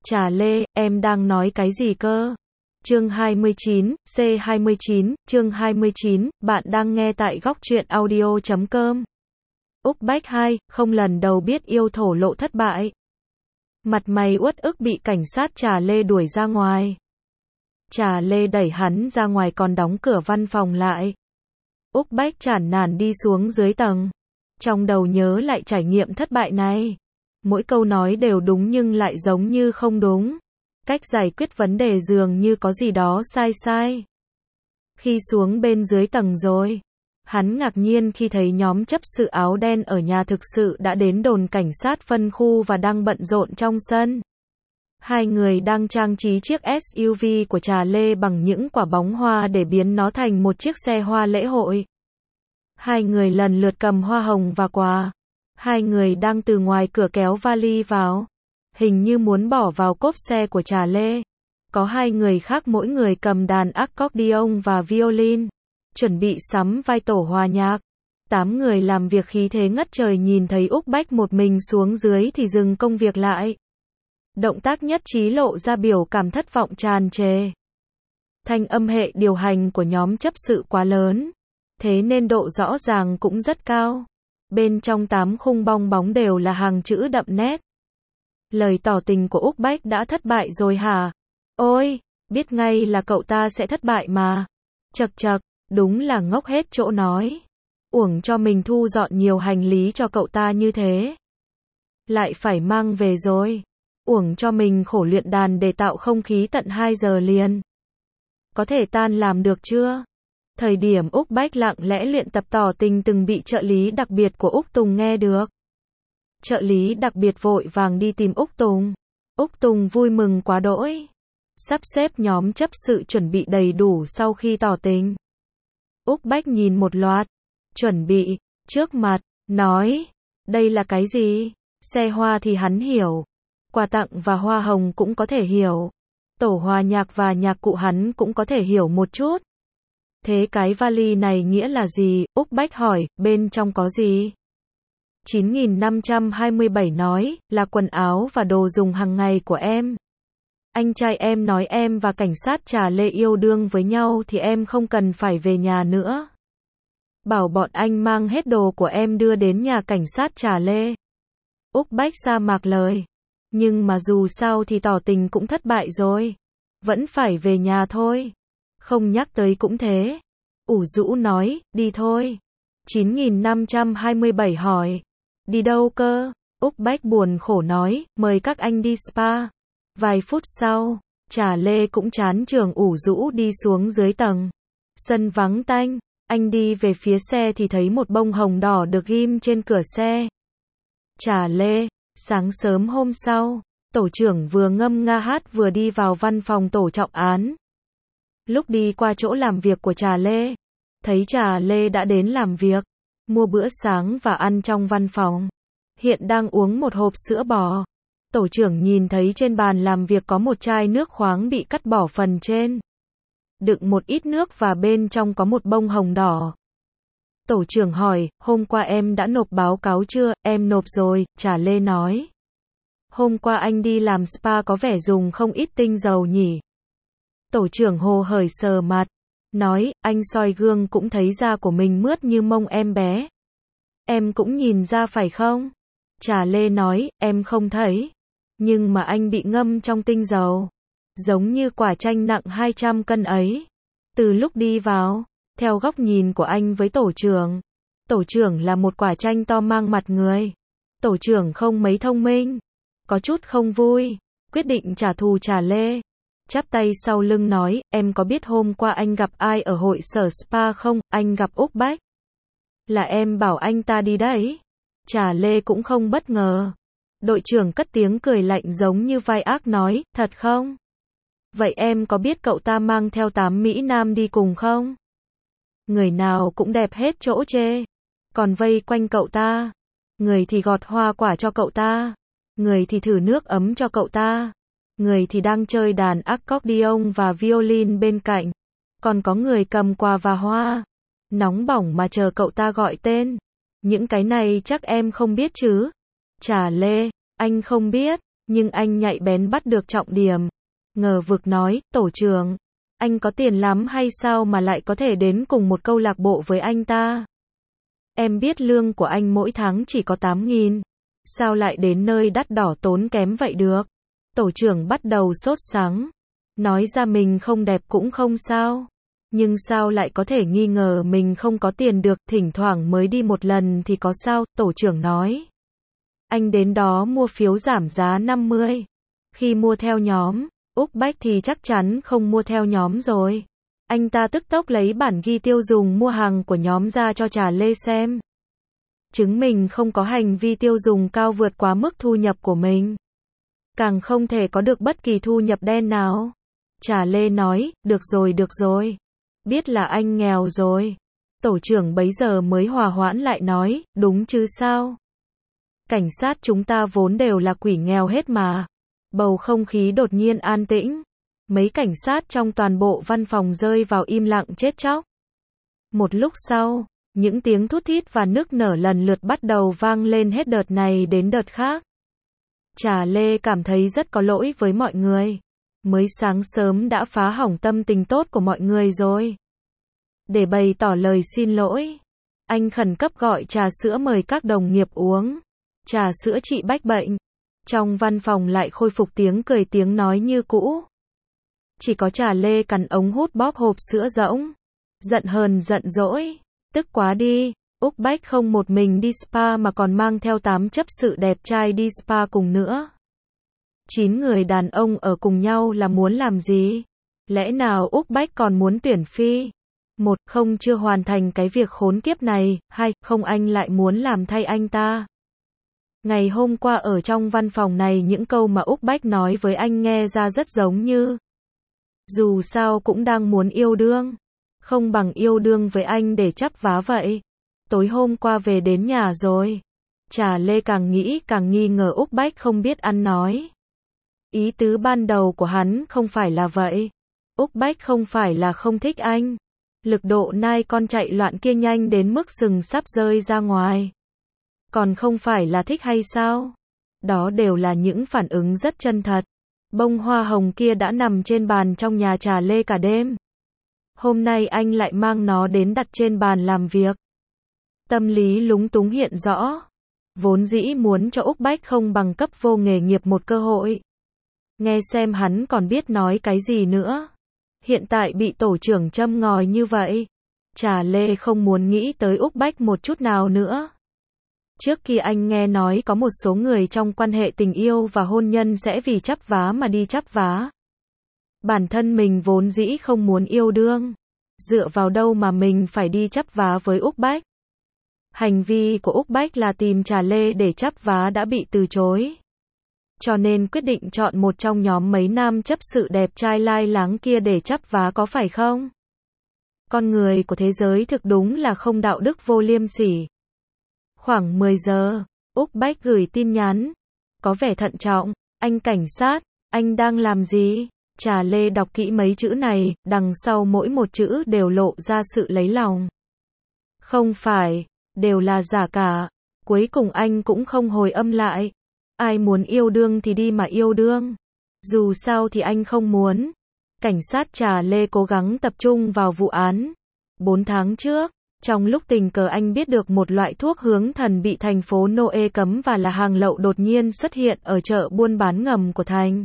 Trà Lê, em đang nói cái gì cơ? Chương 29, C29, chương 29, bạn đang nghe tại góc truyện audio.com. Úc Bách 2, không lần đầu biết yêu thổ lộ thất bại. Mặt mày uất ức bị cảnh sát Trà Lê đuổi ra ngoài. Trà Lê đẩy hắn ra ngoài còn đóng cửa văn phòng lại. Úc Bách chán nản đi xuống dưới tầng. Trong đầu nhớ lại trải nghiệm thất bại này. Mỗi câu nói đều đúng nhưng lại giống như không đúng. Cách giải quyết vấn đề dường như có gì đó sai sai. Khi xuống bên dưới tầng rồi, hắn ngạc nhiên khi thấy nhóm chấp sự áo đen ở nhà thực sự đã đến đồn cảnh sát phân khu và đang bận rộn trong sân. Hai người đang trang trí chiếc SUV của Trà Lê bằng những quả bóng hoa để biến nó thành một chiếc xe hoa lễ hội. Hai người lần lượt cầm hoa hồng và quà. Hai người đang từ ngoài cửa kéo vali vào. Hình như muốn bỏ vào cốp xe của Trà Lê. Có hai người khác mỗi người cầm đàn accordion và violin. Chuẩn bị sắm vai tổ hòa nhạc. 8 người làm việc khí thế ngất trời nhìn thấy Úc Bách một mình xuống dưới thì dừng công việc lại. Động tác nhất trí lộ ra biểu cảm thất vọng tràn trề. Thanh âm hệ điều hành của nhóm chấp sự quá lớn. Thế nên độ rõ ràng cũng rất cao. Bên trong 8 khung bong bóng đều là hàng chữ đậm nét. Lời tỏ tình của Úc Bách đã thất bại rồi hả? Ôi, biết ngay là cậu ta sẽ thất bại mà. Chậc chậc, đúng là ngốc hết chỗ nói. Uổng cho mình thu dọn nhiều hành lý cho cậu ta như thế. Lại phải mang về rồi. Uổng cho mình khổ luyện đàn để tạo không khí tận 2 giờ liền. Có thể tan làm được chưa? Thời điểm Úc Bách lặng lẽ luyện tập tỏ tình từng bị trợ lý đặc biệt của Úc Tùng nghe được. Trợ lý đặc biệt vội vàng đi tìm Úc Tùng. Úc Tùng vui mừng quá đỗi. Sắp xếp nhóm chấp sự chuẩn bị đầy đủ sau khi tỏ tình. Úc Bách nhìn một loạt. Chuẩn bị, trước mặt, nói. Đây là cái gì? Xe hoa thì hắn hiểu. Quà tặng và hoa hồng cũng có thể hiểu. Tổ hòa nhạc và nhạc cụ hắn cũng có thể hiểu một chút. Thế cái vali này nghĩa là gì? Úc Bách hỏi, bên trong có gì? 9527 nói, là quần áo và đồ dùng hàng ngày của em. Anh trai em nói em và cảnh sát Trà Lê yêu đương với nhau thì em không cần phải về nhà nữa. Bảo bọn anh mang hết đồ của em đưa đến nhà cảnh sát Trà Lê. Úc Bách sa mạc lời. Nhưng mà dù sao thì tỏ tình cũng thất bại rồi. Vẫn phải về nhà thôi. Không nhắc tới cũng thế. Ủ rũ nói, đi thôi. 9527 hỏi. Đi đâu cơ? Úc Bách buồn khổ nói, mời các anh đi spa. Vài phút sau, Trà Lê cũng chán trường ủ rũ đi xuống dưới tầng. Sân vắng tanh, anh đi về phía xe thì thấy một bông hồng đỏ được ghim trên cửa xe. Trà Lê, sáng sớm hôm sau, tổ trưởng vừa ngâm nga hát vừa đi vào văn phòng tổ trọng án. Lúc đi qua chỗ làm việc của Trà Lê, thấy Trà Lê đã đến làm việc, mua bữa sáng và ăn trong văn phòng. Hiện đang uống một hộp sữa bò. Tổ trưởng nhìn thấy trên bàn làm việc có một chai nước khoáng bị cắt bỏ phần trên. Đựng một ít nước và bên trong có một bông hồng đỏ. Tổ trưởng hỏi, hôm qua em đã nộp báo cáo chưa? Em nộp rồi, Trà Lê nói. Hôm qua anh đi làm spa có vẻ dùng không ít tinh dầu nhỉ? Tổ trưởng hồ hởi sờ mặt. Nói, anh soi gương cũng thấy da của mình mướt như mông em bé. Em cũng nhìn ra phải không? Trà Lê nói, em không thấy. Nhưng mà anh bị ngâm trong tinh dầu. Giống như quả chanh nặng 200 cân ấy. Từ lúc đi vào, theo góc nhìn của anh với tổ trưởng là một quả chanh to mang mặt người. Tổ trưởng không mấy thông minh. Có chút không vui. Quyết định trả thù Trà Lê. Chắp tay sau lưng nói, em có biết hôm qua anh gặp ai ở hội sở spa không? Anh gặp Úc Bách. Là em bảo anh ta đi đấy. Trà Lê cũng không bất ngờ. Đội trưởng cất tiếng cười lạnh giống như vai ác nói, thật không? Vậy em có biết cậu ta mang theo 8 Mỹ Nam đi cùng không? Người nào cũng đẹp hết chỗ chê. Còn vây quanh cậu ta. Người thì gọt hoa quả cho cậu ta. Người thì thử nước ấm cho cậu ta. Người thì đang chơi đàn accordion và violin bên cạnh. Còn có người cầm quà và hoa. Nóng bỏng mà chờ cậu ta gọi tên. Những cái này chắc em không biết chứ? Trà Lê, anh không biết. Nhưng anh nhạy bén bắt được trọng điểm. Ngờ vực nói, tổ trưởng, anh có tiền lắm hay sao mà lại có thể đến cùng một câu lạc bộ với anh ta? Em biết lương của anh mỗi tháng chỉ có 8.000. Sao lại đến nơi đắt đỏ tốn kém vậy được? Tổ trưởng bắt đầu sốt sắng. Nói ra mình không đẹp cũng không sao. Nhưng sao lại có thể nghi ngờ mình không có tiền được, thỉnh thoảng mới đi một lần thì có sao, tổ trưởng nói. Anh đến đó mua phiếu giảm giá 50. Khi mua theo nhóm, Úc Bách thì chắc chắn không mua theo nhóm rồi. Anh ta tức tốc lấy bản ghi tiêu dùng mua hàng của nhóm ra cho Trà Lê xem. Chứng minh không có hành vi tiêu dùng cao vượt quá mức thu nhập của mình. Càng không thể có được bất kỳ thu nhập đen nào. Trà Lê nói, được rồi. Biết là anh nghèo rồi. Tổ trưởng bấy giờ mới hòa hoãn lại nói, đúng chứ sao? Cảnh sát chúng ta vốn đều là quỷ nghèo hết mà. Bầu không khí đột nhiên an tĩnh. Mấy cảnh sát trong toàn bộ văn phòng rơi vào im lặng chết chóc. Một lúc sau, những tiếng thút thít và nức nở lần lượt bắt đầu vang lên hết đợt này đến đợt khác. Trà Lê cảm thấy rất có lỗi với mọi người. Mới sáng sớm đã phá hỏng tâm tình tốt của mọi người rồi. Để bày tỏ lời xin lỗi, anh khẩn cấp gọi trà sữa mời các đồng nghiệp uống. Trà sữa trị bách bệnh. Trong văn phòng lại khôi phục tiếng cười tiếng nói như cũ. Chỉ có Trà Lê cắn ống hút bóp hộp sữa rỗng. Giận hờn giận dỗi. Tức quá đi. Úc Bách không một mình đi spa mà còn mang theo 8 chấp sự đẹp trai đi spa cùng nữa. 9 người đàn ông ở cùng nhau là muốn làm gì? Lẽ nào Úc Bách còn muốn tuyển phi? 1. Không chưa hoàn thành cái việc khốn kiếp này. 2. Không anh lại muốn làm thay anh ta. Ngày hôm qua ở trong văn phòng này những câu mà Úc Bách nói với anh nghe ra rất giống như dù sao cũng đang muốn yêu đương. Không bằng yêu đương với anh để chắp vá vậy. Tối hôm qua về đến nhà rồi. Trà Lê càng nghĩ càng nghi ngờ Úc Bách không biết ăn nói. Ý tứ ban đầu của hắn không phải là vậy. Úc Bách không phải là không thích anh. Lực độ nai con chạy loạn kia nhanh đến mức sừng sắp rơi ra ngoài. Còn không phải là thích hay sao? Đó đều là những phản ứng rất chân thật. Bông hoa hồng kia đã nằm trên bàn trong nhà Trà Lê cả đêm. Hôm nay anh lại mang nó đến đặt trên bàn làm việc. Tâm lý lúng túng hiện rõ. Vốn dĩ muốn cho Úc Bách không bằng cấp vô nghề nghiệp một cơ hội. Nghe xem hắn còn biết nói cái gì nữa. Hiện tại bị tổ trưởng châm ngòi như vậy. Trà Lê không muốn nghĩ tới Úc Bách một chút nào nữa. Trước khi anh nghe nói có một số người trong quan hệ tình yêu và hôn nhân sẽ vì chắp vá mà đi chắp vá. Bản thân mình vốn dĩ không muốn yêu đương. Dựa vào đâu mà mình phải đi chắp vá với Úc Bách? Hành vi của Úc Bách là tìm Trà Lê để chắp vá đã bị từ chối. Cho nên quyết định chọn một trong nhóm mấy nam chấp sự đẹp trai lai láng kia để chắp vá có phải không? Con người của thế giới thực đúng là không đạo đức vô liêm sỉ. Khoảng 10 giờ, Úc Bách gửi tin nhắn. Có vẻ thận trọng. Anh cảnh sát, anh đang làm gì? Trà Lê đọc kỹ mấy chữ này, đằng sau mỗi một chữ đều lộ ra sự lấy lòng. Không phải, đều là giả cả. Cuối cùng anh cũng không hồi âm lại. Ai muốn yêu đương thì đi mà yêu đương. Dù sao thì anh không muốn. Cảnh sát Trà Lê cố gắng tập trung vào vụ án. 4 tháng trước, trong lúc tình cờ anh biết được một loại thuốc hướng thần bị thành phố Noe cấm và là hàng lậu đột nhiên xuất hiện ở chợ buôn bán ngầm của thành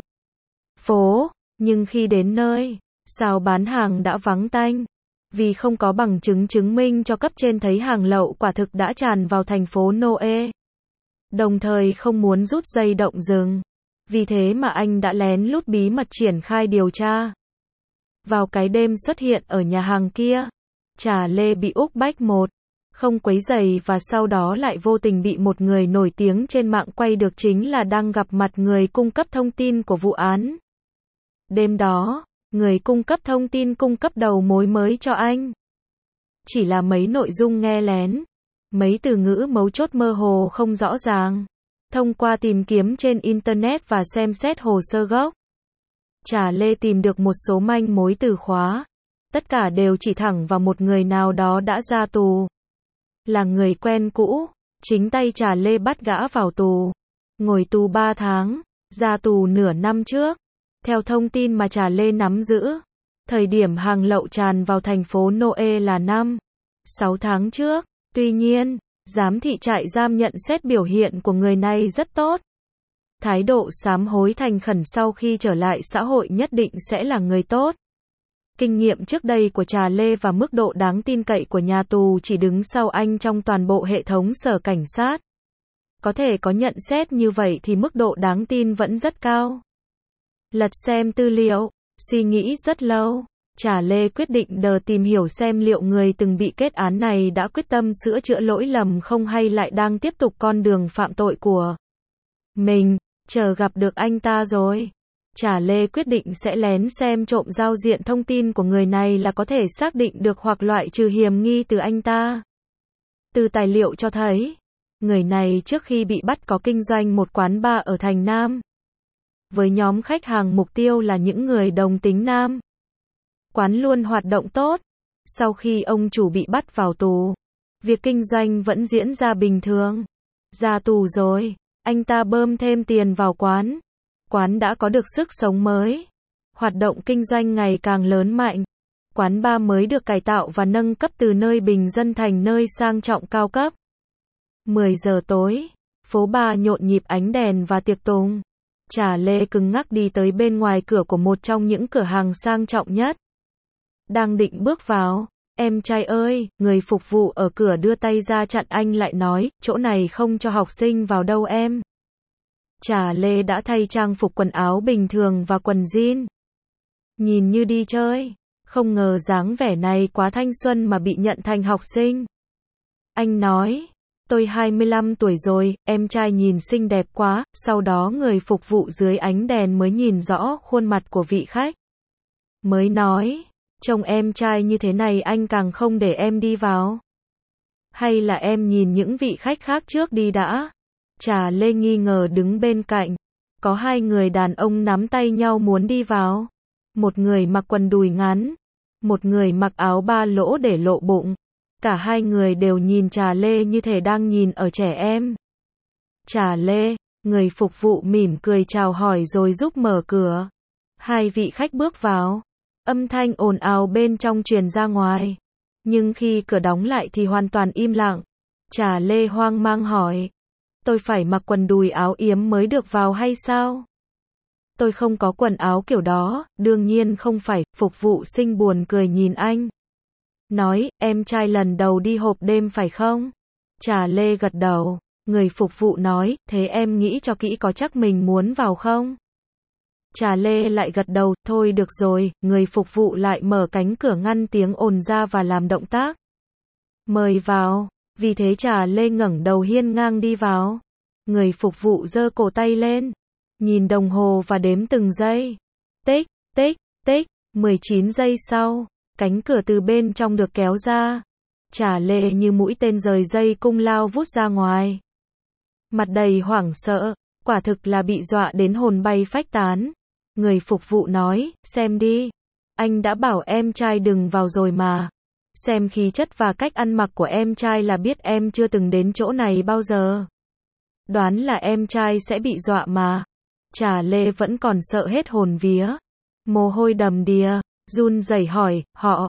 phố. Nhưng khi đến nơi, sào bán hàng đã vắng tanh. Vì không có bằng chứng chứng minh cho cấp trên thấy hàng lậu quả thực đã tràn vào thành phố Noe. Đồng thời không muốn rút dây động rừng. Vì thế mà anh đã lén lút bí mật triển khai điều tra. Vào cái đêm xuất hiện ở nhà hàng kia, Trà Lê bị Úc Bách không quấy rầy và sau đó lại vô tình bị một người nổi tiếng trên mạng quay được chính là đang gặp mặt người cung cấp thông tin của vụ án. Đêm đó, người cung cấp thông tin cung cấp đầu mối mới cho anh. Chỉ là mấy nội dung nghe lén, mấy từ ngữ mấu chốt mơ hồ không rõ ràng. Thông qua tìm kiếm trên Internet và xem xét hồ sơ gốc, Trà Lê tìm được một số manh mối từ khóa. Tất cả đều chỉ thẳng vào một người nào đó đã ra tù. Là người quen cũ, chính tay Trà Lê bắt gã vào tù. Ngồi tù 3 tháng. ra tù nửa năm trước. Theo thông tin mà Trà Lê nắm giữ, thời điểm hàng lậu tràn vào thành phố Noe là 6 tháng trước. Tuy nhiên, giám thị trại giam nhận xét biểu hiện của người này rất tốt. Thái độ sám hối thành khẩn sau khi trở lại xã hội nhất định sẽ là người tốt. Kinh nghiệm trước đây của Trà Lê và mức độ đáng tin cậy của nhà tù chỉ đứng sau anh trong toàn bộ hệ thống sở cảnh sát. Có thể có nhận xét như vậy thì mức độ đáng tin vẫn rất cao. Lật xem tư liệu, suy nghĩ rất lâu, Trà Lê quyết định tìm hiểu xem liệu người từng bị kết án này đã quyết tâm sửa chữa lỗi lầm không hay lại đang tiếp tục con đường phạm tội của mình. Chờ gặp được anh ta rồi, Trà Lê quyết định sẽ lén xem trộm giao diện thông tin của người này là có thể xác định được hoặc loại trừ hiểm nghi từ anh ta. Từ tài liệu cho thấy, người này trước khi bị bắt có kinh doanh một quán bar ở thành Nam. Với nhóm khách hàng mục tiêu là những người đồng tính nam. Quán luôn hoạt động tốt. Sau khi ông chủ bị bắt vào tù, việc kinh doanh vẫn diễn ra bình thường. Ra tù rồi, anh ta bơm thêm tiền vào quán. Quán đã có được sức sống mới. Hoạt động kinh doanh ngày càng lớn mạnh. Quán bar mới được cải tạo và nâng cấp từ nơi bình dân thành nơi sang trọng cao cấp. 10 giờ tối, phố bar nhộn nhịp ánh đèn và tiệc tùng. Trà Lê cứng ngắc đi tới bên ngoài cửa của một trong những cửa hàng sang trọng nhất. Đang định bước vào, em trai ơi, người phục vụ ở cửa đưa tay ra chặn anh lại nói, chỗ này không cho học sinh vào đâu em. Trà Lê đã thay trang phục quần áo bình thường và quần jean. Nhìn như đi chơi, không ngờ dáng vẻ này quá thanh xuân mà bị nhận thành học sinh. Anh nói, tôi 25 tuổi rồi, em trai nhìn xinh đẹp quá, sau đó người phục vụ dưới ánh đèn mới nhìn rõ khuôn mặt của vị khách. Mới nói, trông em trai như thế này anh càng không để em đi vào. Hay là em nhìn những vị khách khác trước đi đã. Trà Lê nghi ngờ đứng bên cạnh. Có hai người đàn ông nắm tay nhau muốn đi vào. Một người mặc quần đùi ngắn. Một người mặc áo ba lỗ để lộ bụng. Cả hai người đều nhìn Trà Lê như thể đang nhìn ở trẻ em. Trà Lê, người phục vụ mỉm cười chào hỏi rồi giúp mở cửa. Hai vị khách bước vào. Âm thanh ồn ào bên trong truyền ra ngoài. Nhưng khi cửa đóng lại thì hoàn toàn im lặng. Trà Lê hoang mang hỏi. Tôi phải mặc quần đùi áo yếm mới được vào hay sao? Tôi không có quần áo kiểu đó, đương nhiên không phải, phục vụ sinh buồn cười nhìn anh. Nói, em trai lần đầu đi hộp đêm phải không? Trà Lê gật đầu, người phục vụ nói, thế em nghĩ cho kỹ có chắc mình muốn vào không? Trà Lê lại gật đầu, thôi được rồi, người phục vụ lại mở cánh cửa ngăn tiếng ồn ra và làm động tác. Mời vào, vì thế Trà Lê ngẩng đầu hiên ngang đi vào. Người phục vụ giơ cổ tay lên, nhìn đồng hồ và đếm từng giây. Tích, tích, tích, 19 giây sau, cánh cửa từ bên trong được kéo ra. Trà Lê như mũi tên rời dây cung lao vút ra ngoài. Mặt đầy hoảng sợ, quả thực là bị dọa đến hồn bay phách tán. Người phục vụ nói, xem đi. Anh đã bảo em trai đừng vào rồi mà. Xem khí chất và cách ăn mặc của em trai là biết em chưa từng đến chỗ này bao giờ. Đoán là em trai sẽ bị dọa mà. Trà Lê vẫn còn sợ hết hồn vía. Mồ hôi đầm đìa, run rẩy hỏi,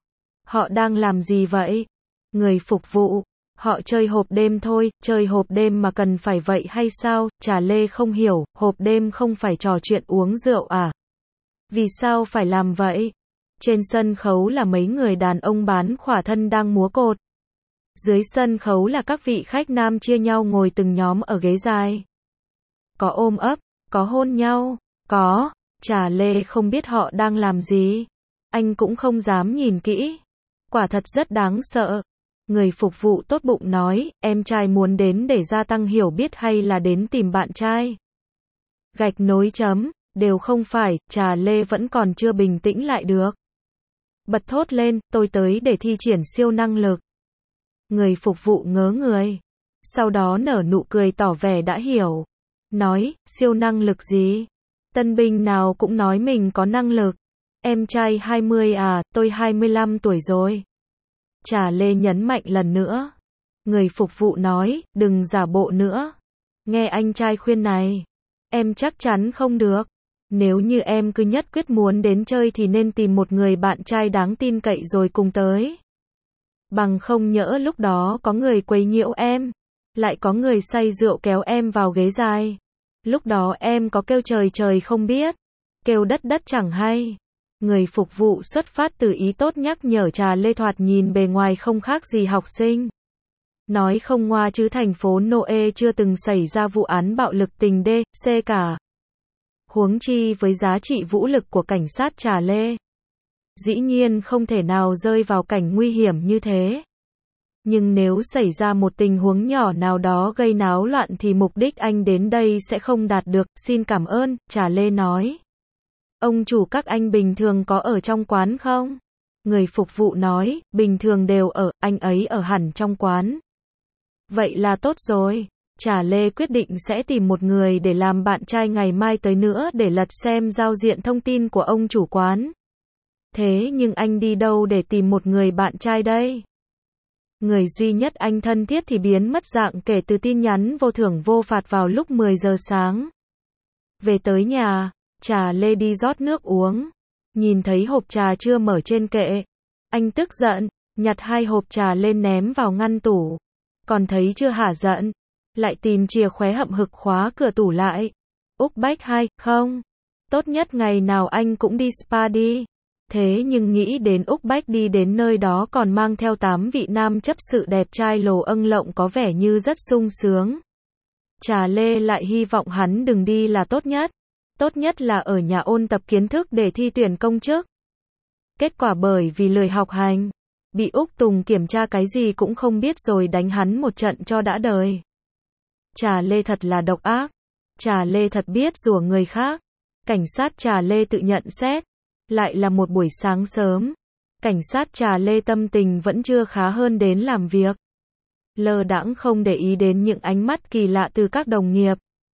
họ đang làm gì vậy? Người phục vụ, họ chơi hộp đêm thôi, chơi hộp đêm mà cần phải vậy hay sao? Trà Lê không hiểu, hộp đêm không phải trò chuyện uống rượu à? Vì sao phải làm vậy? Trên sân khấu là mấy người đàn ông bán khỏa thân đang múa cột. Dưới sân khấu là các vị khách nam chia nhau ngồi từng nhóm ở ghế dài. Có ôm ấp, có hôn nhau, có. Trà Lê không biết họ đang làm gì. Anh cũng không dám nhìn kỹ. Quả thật rất đáng sợ. Người phục vụ tốt bụng nói, em trai muốn đến để gia tăng hiểu biết hay là đến tìm bạn trai? Gạch nối chấm, đều không phải, Trà Lê vẫn còn chưa bình tĩnh lại được. Bật thốt lên, tôi tới để thi triển siêu năng lực. Người phục vụ ngớ người. Sau đó nở nụ cười tỏ vẻ đã hiểu. Nói, siêu năng lực gì? Tân binh nào cũng nói mình có năng lực. Em trai 20 à, tôi 25 tuổi rồi. Trà Lê nhấn mạnh lần nữa. Người phục vụ nói, đừng giả bộ nữa. Nghe anh trai khuyên này. Em chắc chắn không được. Nếu như em cứ nhất quyết muốn đến chơi thì nên tìm một người bạn trai đáng tin cậy rồi cùng tới. Bằng không nhỡ lúc đó có người quấy nhiễu em, lại có người say rượu kéo em vào ghế dài. Lúc đó em có kêu trời trời không biết, kêu đất đất chẳng hay. Người phục vụ xuất phát từ ý tốt nhắc nhở Trà Lê thoạt nhìn bề ngoài không khác gì học sinh. Nói không ngoa chứ thành phố Noe chưa từng xảy ra vụ án bạo lực tình D.C. cả. Huống chi với giá trị vũ lực của cảnh sát Trà Lê, dĩ nhiên không thể nào rơi vào cảnh nguy hiểm như thế. Nhưng nếu xảy ra một tình huống nhỏ nào đó gây náo loạn thì mục đích anh đến đây sẽ không đạt được. Xin cảm ơn, Trà Lê nói. Ông chủ các anh bình thường có ở trong quán không? Người phục vụ nói, bình thường đều ở, anh ấy ở hẳn trong quán. Vậy là tốt rồi. Trà Lê quyết định sẽ tìm một người để làm bạn trai ngày mai tới nữa để lật xem giao diện thông tin của ông chủ quán. Thế nhưng anh đi đâu để tìm một người bạn trai đây? Người duy nhất anh thân thiết thì biến mất dạng kể từ tin nhắn vô thưởng vô phạt vào lúc 10 giờ sáng. Về tới nhà, Trà Lê đi rót nước uống. Nhìn thấy hộp trà chưa mở trên kệ. Anh tức giận, nhặt 2 hộp trà lên ném vào ngăn tủ. Còn thấy chưa hả giận? Lại tìm chìa khóe hậm hực khóa cửa tủ lại. Úc Bách 2, không. Tốt nhất ngày nào anh cũng đi spa đi. Thế nhưng nghĩ đến Úc Bách đi đến nơi đó còn mang theo 8 vị nam chấp sự đẹp trai lồ âng lộng có vẻ như rất sung sướng. Trà Lê lại hy vọng hắn đừng đi là tốt nhất. Tốt nhất là ở nhà ôn tập kiến thức để thi tuyển công chức. Kết quả bởi vì lười học hành, bị Úc Tùng kiểm tra cái gì cũng không biết rồi đánh hắn một trận cho đã đời. Trà Lê thật là độc ác. Trà Lê thật biết rủa người khác. Cảnh sát Trà Lê tự nhận xét. Lại là một buổi sáng sớm. Cảnh sát Trà Lê tâm tình vẫn chưa khá hơn đến làm việc. Lơ đãng không để ý đến những ánh mắt kỳ lạ từ các đồng nghiệp.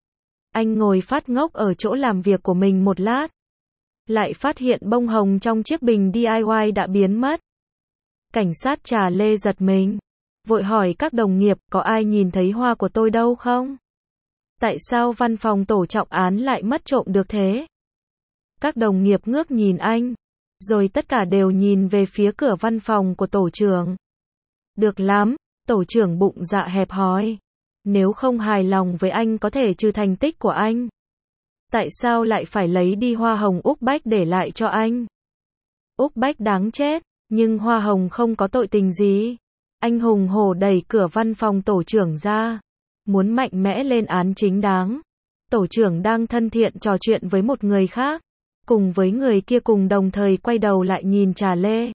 Anh ngồi phát ngốc ở chỗ làm việc của mình một lát. Lại phát hiện bông hồng trong chiếc bình DIY đã biến mất. Cảnh sát Trà Lê giật mình. Vội hỏi các đồng nghiệp, có ai nhìn thấy hoa của tôi đâu không? Tại sao văn phòng tổ trọng án lại mất trộm được thế? Các đồng nghiệp ngước nhìn anh. Rồi tất cả đều nhìn về phía cửa văn phòng của tổ trưởng. Được lắm, tổ trưởng bụng dạ hẹp hòi. Nếu không hài lòng với anh có thể trừ thành tích của anh. Tại sao lại phải lấy đi hoa hồng Úc Bách để lại cho anh? Úc Bách đáng chết, nhưng hoa hồng không có tội tình gì. Anh hùng hổ đẩy cửa văn phòng tổ trưởng ra. Muốn mạnh mẽ lên án chính đáng. Tổ trưởng đang thân thiện trò chuyện với một người khác. Cùng với người kia cùng đồng thời quay đầu lại nhìn Trà Lê.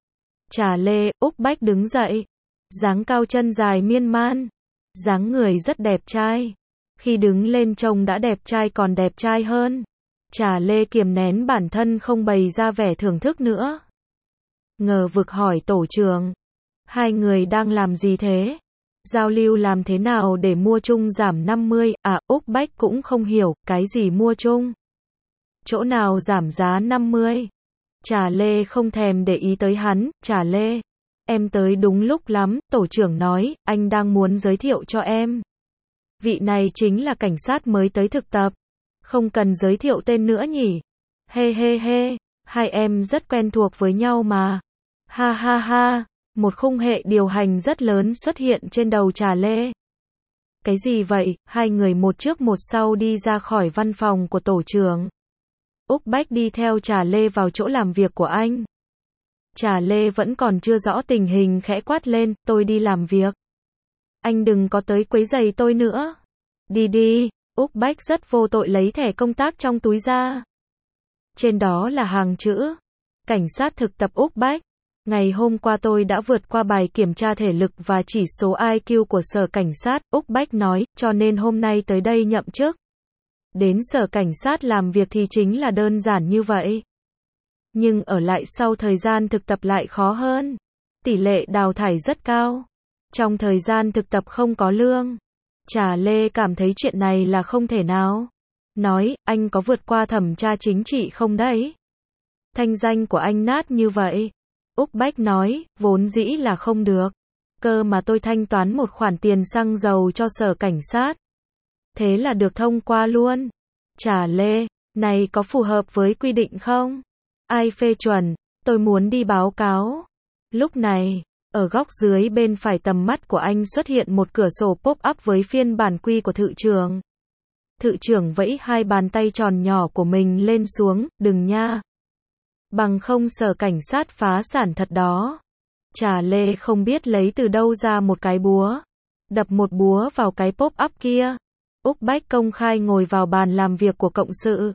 Trà Lê, Úc Bách đứng dậy. Dáng cao chân dài miên man. Dáng người rất đẹp trai. Khi đứng lên trông đã đẹp trai còn đẹp trai hơn. Trà Lê kiềm nén bản thân không bày ra vẻ thưởng thức nữa. Ngờ vực hỏi tổ trưởng. Hai người đang làm gì thế? Giao lưu làm thế nào để mua chung giảm 50? Úc Bách cũng không hiểu, cái gì mua chung? Chỗ nào giảm giá 50? Trà Lê không thèm để ý tới hắn. Trà Lê, em tới đúng lúc lắm, tổ trưởng nói, anh đang muốn giới thiệu cho em. Vị này chính là cảnh sát mới tới thực tập. Không cần giới thiệu tên nữa nhỉ? Hê hê hê, hai em rất quen thuộc với nhau mà. Ha ha ha, một khung hệ điều hành rất lớn xuất hiện trên đầu Trà Lê. Cái gì vậy? Hai người một trước một sau đi ra khỏi văn phòng của tổ trưởng. Úc Bách đi theo Trà Lê vào chỗ làm việc của anh. Trà Lê vẫn còn chưa rõ tình hình khẽ quát lên, tôi đi làm việc. Anh đừng có tới quấy rầy tôi nữa. Đi đi, Úc Bách rất vô tội lấy thẻ công tác trong túi ra. Trên đó là hàng chữ. Cảnh sát thực tập Úc Bách. Ngày hôm qua tôi đã vượt qua bài kiểm tra thể lực và chỉ số IQ của sở cảnh sát, Úc Bách nói, cho nên hôm nay tới đây nhậm chức. Đến sở cảnh sát làm việc thì chính là đơn giản như vậy. Nhưng ở lại sau thời gian thực tập lại khó hơn. Tỷ lệ đào thải rất cao. Trong thời gian thực tập không có lương. Trà Lê cảm thấy chuyện này là không thể nào. Nói, anh có vượt qua thẩm tra chính trị không đấy? Thanh danh của anh nát như vậy. Úc Bách nói, vốn dĩ là không được. Cơ mà tôi thanh toán một khoản tiền xăng dầu cho sở cảnh sát. Thế là được thông qua luôn. Trà Lê, này có phù hợp với quy định không? Ai phê chuẩn? Tôi muốn đi báo cáo. Lúc này, ở góc dưới bên phải tầm mắt của anh xuất hiện một cửa sổ pop-up với phiên bản quy của thự trưởng. Thự trưởng vẫy hai bàn tay tròn nhỏ của mình lên xuống, đừng nha. Bằng không Sở Cảnh sát phá sản thật đó. Trà Lê không biết lấy từ đâu ra một cái búa. Đập một búa vào cái pop-up kia. Úc Bách công khai ngồi vào bàn làm việc của cộng sự.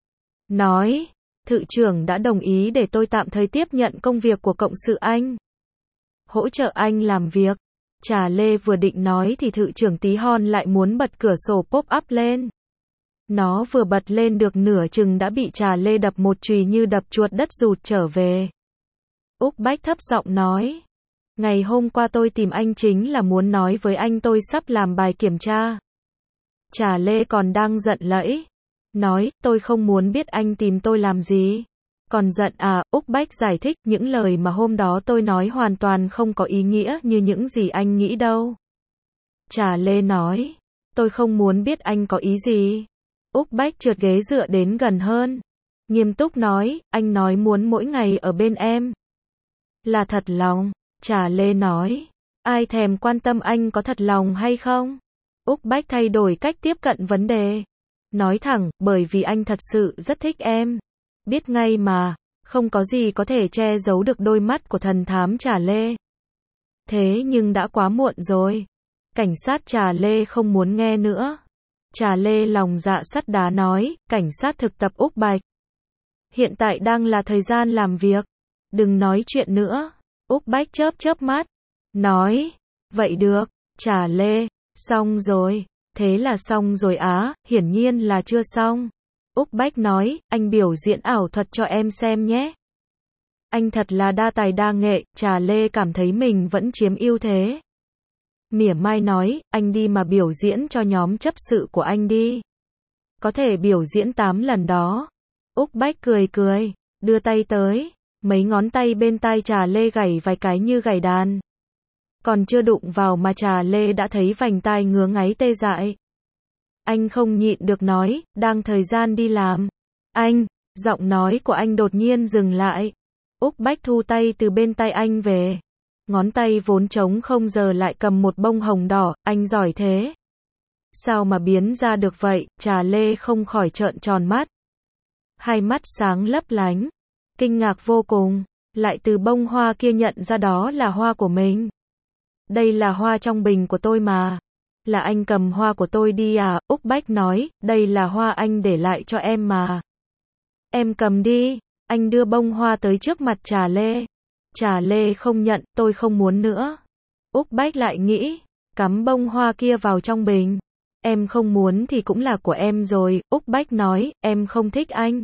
Nói, thự trưởng đã đồng ý để tôi tạm thời tiếp nhận công việc của cộng sự anh. Hỗ trợ anh làm việc. Trà Lê vừa định nói thì thự trưởng tí hon lại muốn bật cửa sổ pop-up lên. Nó vừa bật lên được nửa chừng đã bị Trà Lê đập một chùy như đập chuột đất rụt trở về. Úc Bách thấp giọng nói. Ngày hôm qua tôi tìm anh chính là muốn nói với anh tôi sắp làm bài kiểm tra. Trà Lê còn đang giận lẫy. Nói, tôi không muốn biết anh tìm tôi làm gì. Còn giận à, Úc Bách giải thích, những lời mà hôm đó tôi nói hoàn toàn không có ý nghĩa như những gì anh nghĩ đâu. Trà Lê nói, tôi không muốn biết anh có ý gì. Úc Bách trượt ghế dựa đến gần hơn. Nghiêm túc nói, anh nói muốn mỗi ngày ở bên em. Là thật lòng. Trà Lê nói, ai thèm quan tâm anh có thật lòng hay không? Úc Bách thay đổi cách tiếp cận vấn đề. Nói thẳng, bởi vì anh thật sự rất thích em. Biết ngay mà, không có gì có thể che giấu được đôi mắt của thần thám Trà Lê. Thế nhưng đã quá muộn rồi. Cảnh sát Trà Lê không muốn nghe nữa. Trà Lê lòng dạ sắt đá nói, cảnh sát thực tập Úc Bạch. Hiện tại đang là thời gian làm việc. Đừng nói chuyện nữa. Úc Bách chớp chớp mắt. Nói, vậy được, Trà Lê, xong rồi. Thế là xong rồi á, hiển nhiên là chưa xong. Úc Bách nói, anh biểu diễn ảo thuật cho em xem nhé. Anh thật là đa tài đa nghệ, Trà Lê cảm thấy mình vẫn chiếm ưu thế. Mỉa mai nói, anh đi mà biểu diễn cho nhóm chấp sự của anh đi. Có thể biểu diễn 8 lần đó. Úc Bách cười cười, đưa tay tới, mấy ngón tay bên tai Trà Lê gảy vài cái như gảy đàn. Còn chưa đụng vào mà Trà Lê đã thấy vành tai ngứa ngáy tê dại. Anh không nhịn được nói, đang thời gian đi làm. Anh, giọng nói của anh đột nhiên dừng lại. Úc Bách thu tay từ bên tay anh về. Ngón tay vốn trống không giờ lại cầm một bông hồng đỏ, anh giỏi thế. Sao mà biến ra được vậy, Trà Lê không khỏi trợn tròn mắt. Hai mắt sáng lấp lánh, kinh ngạc vô cùng, lại từ bông hoa kia nhận ra đó là hoa của mình. Đây là hoa trong bình của tôi mà. Là anh cầm hoa của tôi đi à, Úc Bách nói, đây là hoa anh để lại cho em mà. Em cầm đi, anh đưa bông hoa tới trước mặt Trà Lê. Trà Lê không nhận, tôi không muốn nữa. Úc Bách lại nghĩ, cắm bông hoa kia vào trong bình. Em không muốn thì cũng là của em rồi, Úc Bách nói, em không thích anh.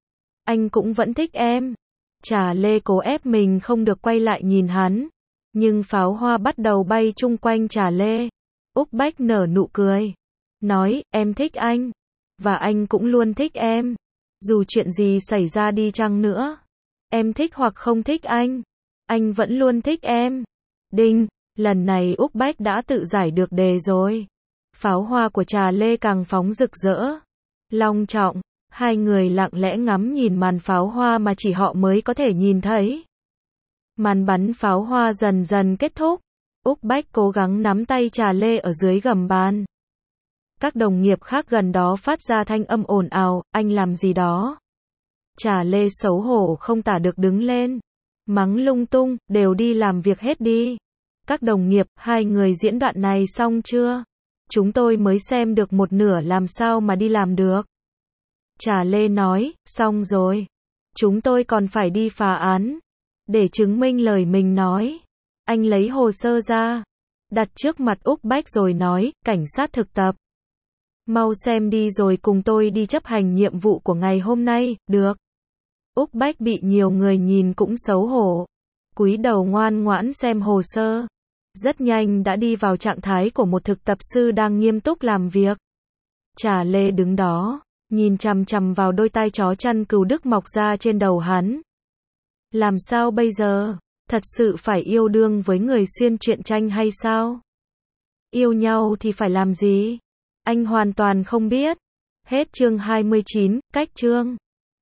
Anh cũng vẫn thích em. Trà Lê cố ép mình không được quay lại nhìn hắn. Nhưng pháo hoa bắt đầu bay chung quanh Trà Lê. Úc Bách nở nụ cười. Nói, em thích anh. Và anh cũng luôn thích em. Dù chuyện gì xảy ra đi chăng nữa. Em thích hoặc không thích anh vẫn luôn thích em. Đinh, lần này Úc Bách đã tự giải được đề rồi. Pháo hoa của Trà Lê càng phóng rực rỡ. Long trọng, hai người lặng lẽ ngắm nhìn màn pháo hoa mà chỉ họ mới có thể nhìn thấy. Màn bắn pháo hoa dần dần kết thúc. Úc Bách cố gắng nắm tay Trà Lê ở dưới gầm bàn. Các đồng nghiệp khác gần đó phát ra thanh âm ồn ào, anh làm gì đó. Trà Lê xấu hổ không tả được đứng lên. Mắng lung tung, đều đi làm việc hết đi. Các đồng nghiệp, hai người diễn đoạn này xong chưa? Chúng tôi mới xem được một nửa làm sao mà đi làm được. Trà Lê nói, xong rồi. Chúng tôi còn phải đi phá án. Để chứng minh lời mình nói. Anh lấy hồ sơ ra. Đặt trước mặt Úc Bách rồi nói, cảnh sát thực tập. Mau xem đi rồi cùng tôi đi chấp hành nhiệm vụ của ngày hôm nay, được. Úc Bách bị nhiều người nhìn cũng xấu hổ. Cúi đầu ngoan ngoãn xem hồ sơ. Rất nhanh đã đi vào trạng thái của một thực tập sư đang nghiêm túc làm việc. Trà Lê đứng đó, nhìn chằm chằm vào đôi tai chó chăn cừu Đức mọc ra trên đầu hắn. Làm sao bây giờ? Thật sự phải yêu đương với người xuyên truyện tranh hay sao? Yêu nhau thì phải làm gì? Anh hoàn toàn không biết. Hết chương 29, cách chương